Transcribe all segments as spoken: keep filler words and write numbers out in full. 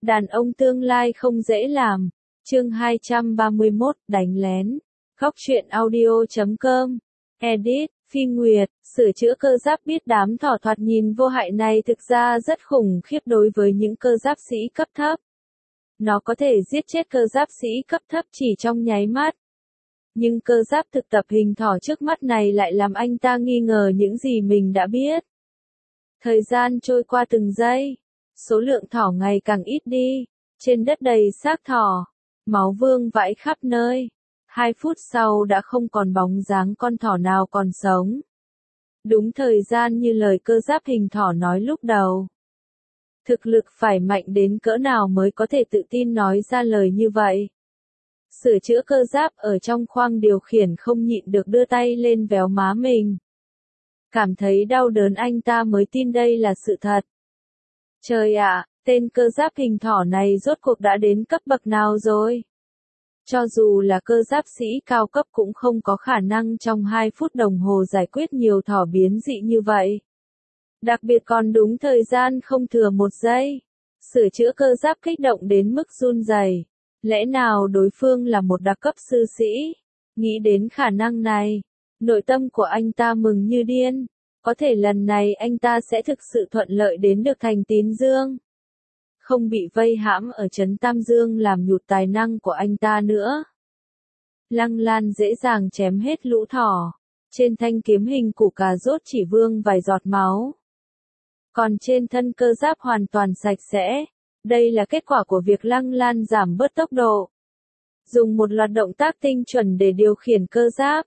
Đàn ông tương lai không dễ làm. Chương hai trăm ba mươi mốt, đánh lén. Góc truyện audio chấm com. Edit, Phi Nguyệt, sửa chữa cơ giáp biết đám thỏ thoạt nhìn vô hại này thực ra rất khủng khiếp đối với những cơ giáp sĩ cấp thấp. Nó có thể giết chết cơ giáp sĩ cấp thấp chỉ trong nháy mắt. Nhưng cơ giáp thực tập hình thỏ trước mắt này lại làm anh ta nghi ngờ những gì mình đã biết. Thời gian trôi qua từng giây. Số lượng thỏ ngày càng ít đi. Trên đất đầy xác thỏ. Máu vương vãi khắp nơi. Hai phút sau đã không còn bóng dáng con thỏ nào còn sống. Đúng thời gian như lời cơ giáp hình thỏ nói lúc đầu. Thực lực phải mạnh đến cỡ nào mới có thể tự tin nói ra lời như vậy. Sửa chữa cơ giáp ở trong khoang điều khiển không nhịn được đưa tay lên véo má mình. Cảm thấy đau đớn anh ta mới tin đây là sự thật. Trời ạ, tên cơ giáp hình thỏ này rốt cuộc đã đến cấp bậc nào rồi? Cho dù là cơ giáp sĩ cao cấp cũng không có khả năng trong hai phút đồng hồ giải quyết nhiều thỏ biến dị như vậy. Đặc biệt còn đúng thời gian không thừa một giây. Sửa chữa cơ giáp kích động đến mức run rẩy. Lẽ nào đối phương là một đặc cấp sư sĩ? Nghĩ đến khả năng này, nội tâm của anh ta mừng như điên. Có thể lần này anh ta sẽ thực sự thuận lợi đến được thành Tín Dương. Không bị vây hãm ở trấn Tam Dương làm nhụt tài năng của anh ta nữa. Lăng Lan dễ dàng chém hết lũ thỏ. Trên thanh kiếm hình củ cà rốt chỉ vương vài giọt máu. Còn trên thân cơ giáp hoàn toàn sạch sẽ. Đây là kết quả của việc Lăng Lan giảm bớt tốc độ. Dùng một loạt động tác tinh chuẩn để điều khiển cơ giáp.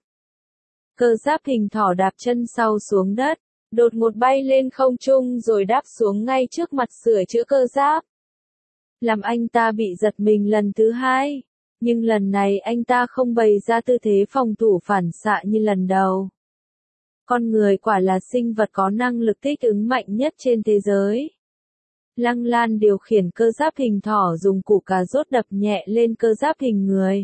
Cơ giáp hình thỏ đạp chân sau xuống đất, đột ngột bay lên không trung rồi đáp xuống ngay trước mặt sửa chữa cơ giáp. Làm anh ta bị giật mình lần thứ hai, nhưng lần này anh ta không bày ra tư thế phòng thủ phản xạ như lần đầu. Con người quả là sinh vật có năng lực thích ứng mạnh nhất trên thế giới. Lăng Lan điều khiển cơ giáp hình thỏ dùng củ cà rốt đập nhẹ lên cơ giáp hình người.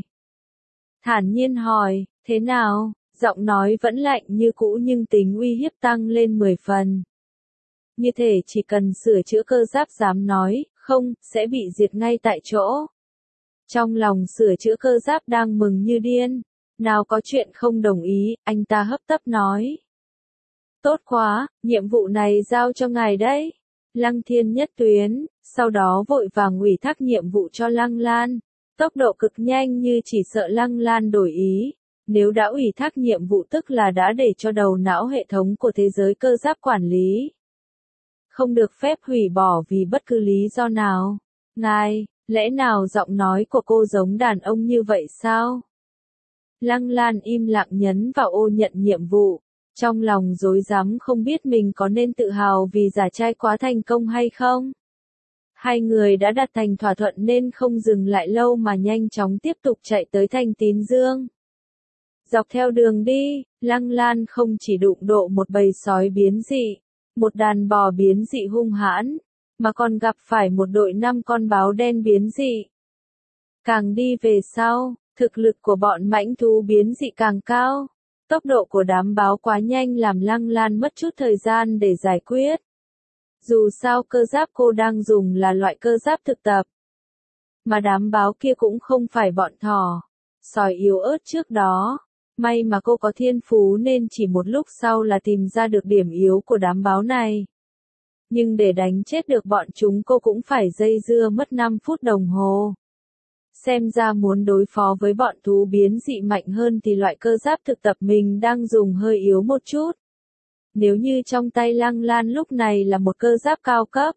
Thản nhiên hỏi, thế nào? Giọng nói vẫn lạnh như cũ nhưng tính uy hiếp tăng lên mười phần. Như thể chỉ cần sửa chữa cơ giáp dám nói, không, sẽ bị diệt ngay tại chỗ. Trong lòng sửa chữa cơ giáp đang mừng như điên. Nào có chuyện không đồng ý, anh ta hấp tấp nói. Tốt quá, nhiệm vụ này giao cho ngài đấy. Lăng Thiên nhất tuyến, sau đó vội vàng ủy thác nhiệm vụ cho Lăng Lan. Tốc độ cực nhanh như chỉ sợ Lăng Lan đổi ý. Nếu đã ủy thác nhiệm vụ tức là đã để cho đầu não hệ thống của thế giới cơ giáp quản lý. Không được phép hủy bỏ vì bất cứ lý do nào. Ngài, lẽ nào giọng nói của cô giống đàn ông như vậy sao? Lăng Lan im lặng nhấn vào ô nhận nhiệm vụ. Trong lòng rối rắm không biết mình có nên tự hào vì giả trai quá thành công hay không. Hai người đã đạt thành thỏa thuận nên không dừng lại lâu mà nhanh chóng tiếp tục chạy tới thành Tín Dương. Dọc theo đường đi, Lăng Lan không chỉ đụng độ một bầy sói biến dị, một đàn bò biến dị hung hãn, mà còn gặp phải một đội năm con báo đen biến dị. Càng đi về sau, thực lực của bọn mãnh thú biến dị càng cao. Tốc độ của đám báo quá nhanh làm Lăng Lan mất chút thời gian để giải quyết. Dù sao cơ giáp cô đang dùng là loại cơ giáp thực tập. Mà đám báo kia cũng không phải bọn thỏ, sói yếu ớt trước đó. May mà cô có thiên phú nên chỉ một lúc sau là tìm ra được điểm yếu của đám báo này. Nhưng để đánh chết được bọn chúng cô cũng phải dây dưa mất năm phút đồng hồ. Xem ra muốn đối phó với bọn thú biến dị mạnh hơn thì loại cơ giáp thực tập mình đang dùng hơi yếu một chút. Nếu như trong tay Lăng Lan lúc này là một cơ giáp cao cấp.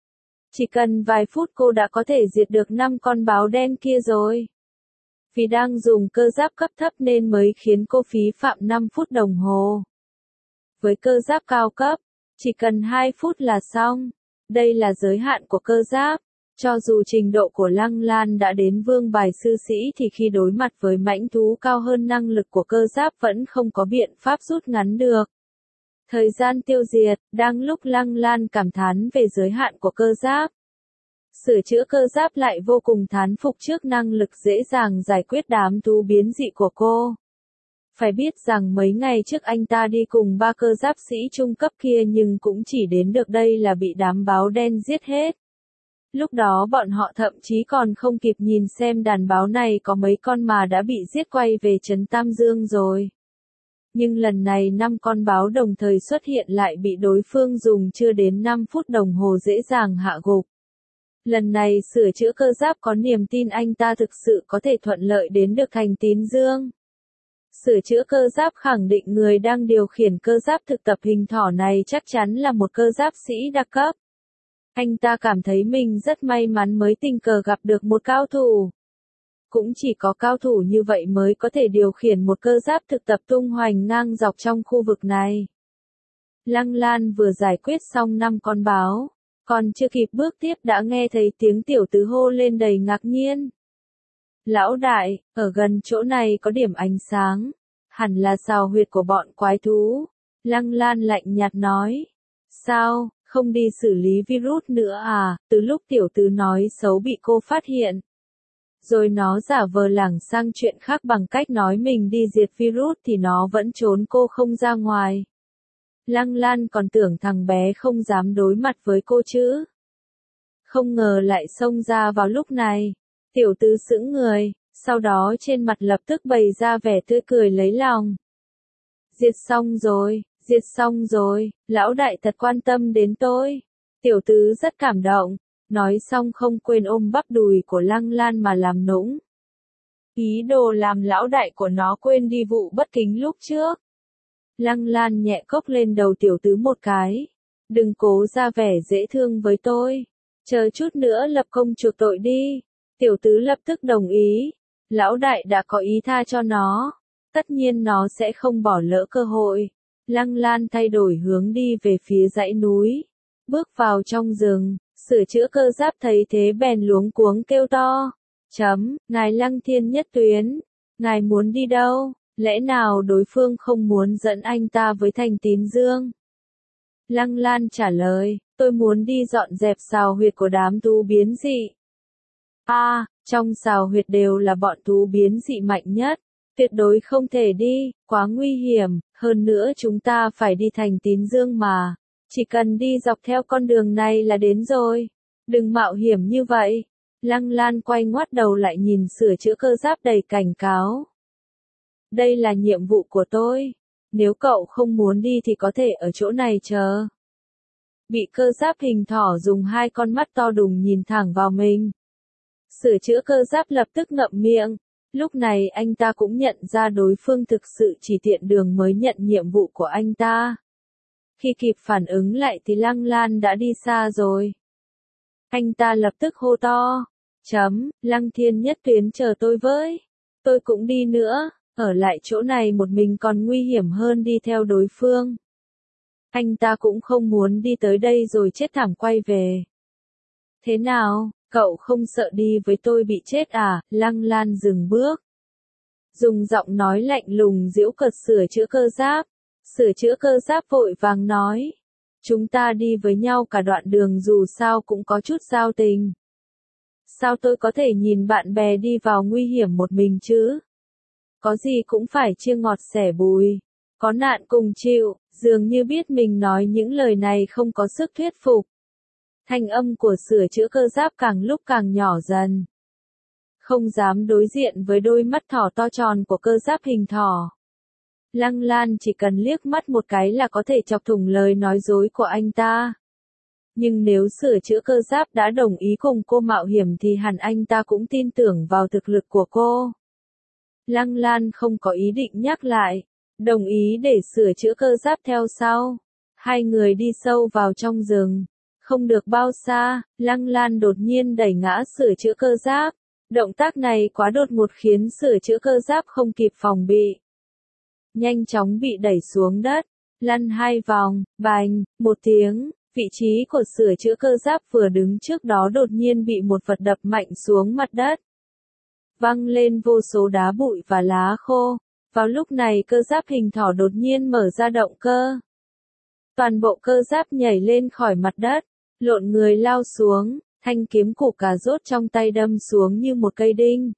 Chỉ cần vài phút cô đã có thể diệt được năm con báo đen kia rồi. Vì đang dùng cơ giáp cấp thấp nên mới khiến cô phí phạm năm phút đồng hồ. Với cơ giáp cao cấp, chỉ cần hai phút là xong. Đây là giới hạn của cơ giáp. Cho dù trình độ của Lăng Lan đã đến vương bài sư sĩ thì khi đối mặt với mãnh thú cao hơn năng lực của cơ giáp vẫn không có biện pháp rút ngắn được. Thời gian tiêu diệt, đang lúc Lăng Lan cảm thán về giới hạn của cơ giáp. Sửa chữa cơ giáp lại vô cùng thán phục trước năng lực dễ dàng giải quyết đám thú biến dị của cô. Phải biết rằng mấy ngày trước anh ta đi cùng ba cơ giáp sĩ trung cấp kia nhưng cũng chỉ đến được đây là bị đám báo đen giết hết. Lúc đó bọn họ thậm chí còn không kịp nhìn xem đàn báo này có mấy con mà đã bị giết quay về trấn Tam Dương rồi. Nhưng lần này năm con báo đồng thời xuất hiện lại bị đối phương dùng chưa đến năm phút đồng hồ dễ dàng hạ gục. Lần này sửa chữa cơ giáp có niềm tin anh ta thực sự có thể thuận lợi đến được thành Tín Dương. Sửa chữa cơ giáp khẳng định người đang điều khiển cơ giáp thực tập hình thỏ này chắc chắn là một cơ giáp sĩ đặc cấp. Anh ta cảm thấy mình rất may mắn mới tình cờ gặp được một cao thủ. Cũng chỉ có cao thủ như vậy mới có thể điều khiển một cơ giáp thực tập tung hoành ngang dọc trong khu vực này. Lăng Lan vừa giải quyết xong năm con báo, còn chưa kịp bước tiếp đã nghe thấy tiếng tiểu tứ hô lên đầy ngạc nhiên. Lão đại, ở gần chỗ này có điểm ánh sáng, hẳn là sào huyệt của bọn quái thú. Lăng Lan lạnh nhạt nói. Sao, không đi xử lý virus nữa à? Từ lúc tiểu tứ nói xấu bị cô phát hiện. Rồi nó giả vờ lảng sang chuyện khác bằng cách nói mình đi diệt virus thì nó vẫn trốn cô không ra ngoài. Lăng Lan còn tưởng thằng bé không dám đối mặt với cô chứ. Không ngờ lại xông ra vào lúc này. Tiểu tứ sững người, sau đó trên mặt lập tức bày ra vẻ tươi cười lấy lòng. Diệt xong rồi, diệt xong rồi, lão đại thật quan tâm đến tôi. Tiểu tứ rất cảm động, nói xong không quên ôm bắp đùi của Lăng Lan mà làm nũng. Ý đồ làm lão đại của nó quên đi vụ bất kính lúc trước. Lăng Lan nhẹ cốc lên đầu tiểu tứ một cái. Đừng cố ra vẻ dễ thương với tôi. Chờ chút nữa lập công chuộc tội đi. Tiểu tứ lập tức đồng ý. Lão đại đã có ý tha cho nó. Tất nhiên nó sẽ không bỏ lỡ cơ hội. Lăng Lan thay đổi hướng đi về phía dãy núi. Bước vào trong rừng, sửa chữa cơ giáp thấy thế bèn luống cuống kêu to. Chấm, ngài Lăng Thiên Nhất Tuyến. Ngài muốn đi đâu? Lẽ nào đối phương không muốn dẫn anh ta với thành Tín Dương? Lăng Lan trả lời, tôi muốn đi dọn dẹp sào huyệt của đám thú biến dị. A, à, trong sào huyệt đều là bọn thú biến dị mạnh nhất. Tuyệt đối không thể đi, quá nguy hiểm, hơn nữa chúng ta phải đi thành Tín Dương mà. Chỉ cần đi dọc theo con đường này là đến rồi. Đừng mạo hiểm như vậy. Lăng Lan quay ngoắt đầu lại nhìn sửa chữa cơ giáp đầy cảnh cáo. Đây là nhiệm vụ của tôi. Nếu cậu không muốn đi thì có thể ở chỗ này chờ. Bị cơ giáp hình thỏ dùng hai con mắt to đùng nhìn thẳng vào mình. Sửa chữa cơ giáp lập tức ngậm miệng. Lúc này anh ta cũng nhận ra đối phương thực sự chỉ tiện đường mới nhận nhiệm vụ của anh ta. Khi kịp phản ứng lại thì Lăng Lan đã đi xa rồi. Anh ta lập tức hô to. Chấm, Lăng Thiên Nhất Tuyến chờ tôi với. Tôi cũng đi nữa, ở lại chỗ này một mình còn nguy hiểm hơn đi theo đối phương. Anh ta cũng không muốn đi tới đây rồi chết thảm quay về. Thế nào, cậu không sợ đi với tôi bị chết à? Lăng Lan dừng bước. Dùng giọng nói lạnh lùng giễu cợt sửa chữa cơ giáp. Sửa chữa cơ giáp vội vàng nói. Chúng ta đi với nhau cả đoạn đường dù sao cũng có chút giao tình. Sao tôi có thể nhìn bạn bè đi vào nguy hiểm một mình chứ? Có gì cũng phải chia ngọt sẻ bùi. Có nạn cùng chịu, dường như biết mình nói những lời này không có sức thuyết phục. Thanh âm của sửa chữa cơ giáp càng lúc càng nhỏ dần. Không dám đối diện với đôi mắt thỏ to tròn của cơ giáp hình thỏ. Lăng Lan chỉ cần liếc mắt một cái là có thể chọc thủng lời nói dối của anh ta. Nhưng nếu sửa chữa cơ giáp đã đồng ý cùng cô mạo hiểm thì hẳn anh ta cũng tin tưởng vào thực lực của cô. Lăng Lan không có ý định nhắc lại, đồng ý để sửa chữa cơ giáp theo sau. Hai người đi sâu vào trong rừng. Không được bao xa, Lăng Lan đột nhiên đẩy ngã sửa chữa cơ giáp. Động tác này quá đột ngột khiến sửa chữa cơ giáp không kịp phòng bị. Nhanh chóng bị đẩy xuống đất, lăn hai vòng, bành, một tiếng, vị trí của sửa chữa cơ giáp vừa đứng trước đó đột nhiên bị một vật đập mạnh xuống mặt đất. Văng lên vô số đá bụi và lá khô. Vào lúc này cơ giáp hình thỏ đột nhiên mở ra động cơ. Toàn bộ cơ giáp nhảy lên khỏi mặt đất, lộn người lao xuống, thanh kiếm củ cà rốt trong tay đâm xuống như một cây đinh.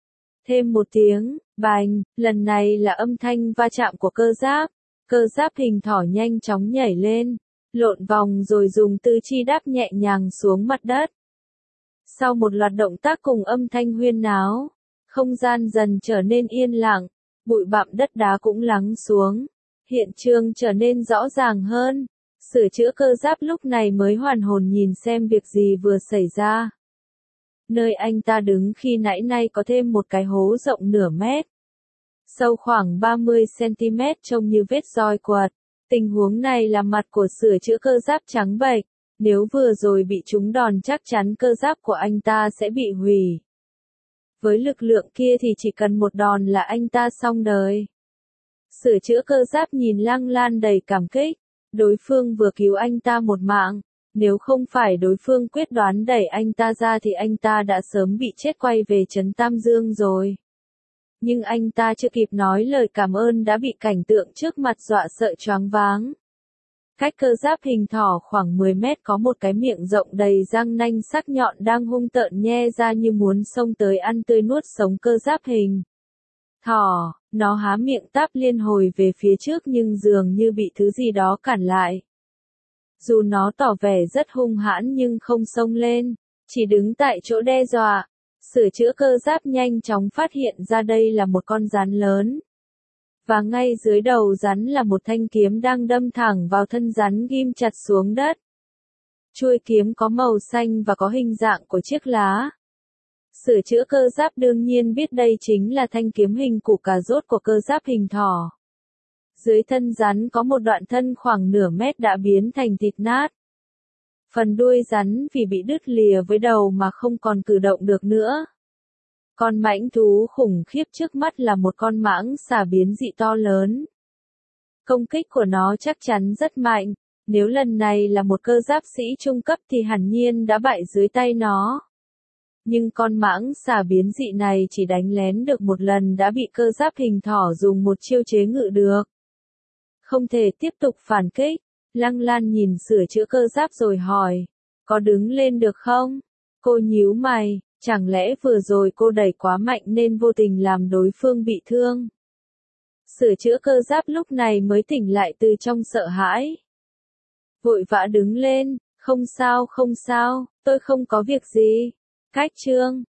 Thêm một tiếng, bành, lần này là âm thanh va chạm của cơ giáp. Cơ giáp hình thỏ nhanh chóng nhảy lên, lộn vòng rồi dùng tứ chi đáp nhẹ nhàng xuống mặt đất. Sau một loạt động tác cùng âm thanh huyên náo, không gian dần trở nên yên lặng, bụi bặm đất đá cũng lắng xuống, hiện trường trở nên rõ ràng hơn. Sửa chữa cơ giáp lúc này mới hoàn hồn nhìn xem việc gì vừa xảy ra. Nơi anh ta đứng khi nãy nay có thêm một cái hố rộng nửa mét, sâu khoảng ba mươi xăng-ti-mét trông như vết roi quật. Tình huống này là mặt của sửa chữa cơ giáp trắng bệch, nếu vừa rồi bị trúng đòn chắc chắn cơ giáp của anh ta sẽ bị hủy. Với lực lượng kia thì chỉ cần một đòn là anh ta xong đời. Sửa chữa cơ giáp nhìn Lăng Lan đầy cảm kích, đối phương vừa cứu anh ta một mạng, nếu không phải đối phương quyết đoán đẩy anh ta ra thì anh ta đã sớm bị chết quay về trấn Tam Dương rồi. Nhưng anh ta chưa kịp nói lời cảm ơn đã bị cảnh tượng trước mặt dọa sợ choáng váng. Cách cơ giáp hình thỏ khoảng mười mét có một cái miệng rộng đầy răng nanh sắc nhọn đang hung tợn nhe ra như muốn xông tới ăn tươi nuốt sống cơ giáp hình thỏ. Nó há miệng táp liên hồi về phía trước nhưng dường như bị thứ gì đó cản lại. Dù nó tỏ vẻ rất hung hãn nhưng không xông lên, chỉ đứng tại chỗ đe dọa. Sửa chữa cơ giáp nhanh chóng phát hiện ra đây là một con rắn lớn. Và ngay dưới đầu rắn là một thanh kiếm đang đâm thẳng vào thân rắn ghim chặt xuống đất. Chuôi kiếm có màu xanh và có hình dạng của chiếc lá. Sửa chữa cơ giáp đương nhiên biết đây chính là thanh kiếm hình củ cà rốt của cơ giáp hình thỏ. Dưới thân rắn có một đoạn thân khoảng nửa mét đã biến thành thịt nát. Phần đuôi rắn vì bị đứt lìa với đầu mà không còn cử động được nữa. Con mãnh thú khủng khiếp trước mắt là một con mãng xà biến dị to lớn. Công kích của nó chắc chắn rất mạnh, nếu lần này là một cơ giáp sĩ trung cấp thì hẳn nhiên đã bại dưới tay nó. Nhưng con mãng xà biến dị này chỉ đánh lén được một lần đã bị cơ giáp hình thỏ dùng một chiêu chế ngự được. Không thể tiếp tục phản kích. Lăng Lan nhìn sửa chữa cơ giáp rồi hỏi, có đứng lên được không? Cô nhíu mày, chẳng lẽ vừa rồi cô đẩy quá mạnh nên vô tình làm đối phương bị thương? Sửa chữa cơ giáp lúc này mới tỉnh lại từ trong sợ hãi. Vội vã đứng lên, không sao không sao, tôi không có việc gì. Cách chương